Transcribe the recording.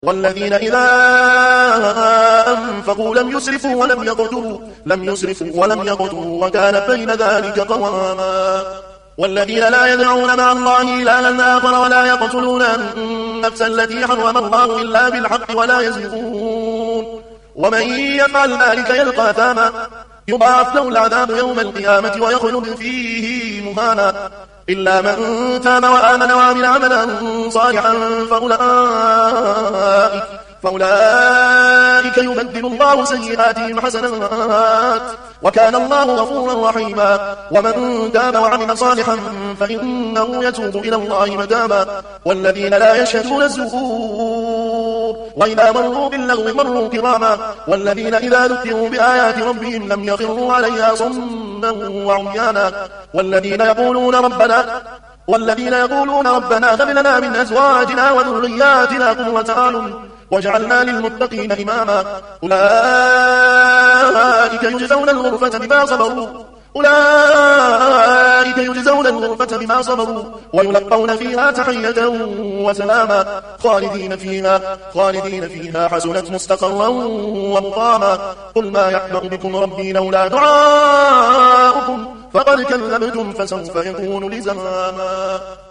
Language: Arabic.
والذين إذا أنفقوا لم يسرفوا ولم يقتروا وكان بين ذلك قواما والذين لا يدعون مع الله إلها آخر ولا يقتلون النفس التي حرم الله إلا بالحق ولا يزنون ومن يفعل ذلك يلقى أثاما يضاعف له العذاب يوم القيامة ويخلد فيه مهانا إلا من تاب وآمن وعمل عملا صالحا فأولئك يبدل الله سيئاتهم حسنات وكان الله غفورا رحيما ومن تاب وعمل صالحا فإنه يتوب إلى الله متابا والذين لا يشهدون الزور وإذا مروا باللغو مروا كراما والذين إذا ذكروا بآيات ربهم لم يخروا عليها صما وعميانا والذين يقولون ربنا هب لنا من أزواجنا وذرياتنا قرة أعين واجعلنا للمتقين إماما أولئك يجزون الغرفة بما صبروا ويلقون فيها تحية وسلاما خالدين فيها حسنت مستقرا ومقاما قل ما يحبأ بكم ربي لولا دعاؤكم فقد كذبتم فسوف يكون لزاما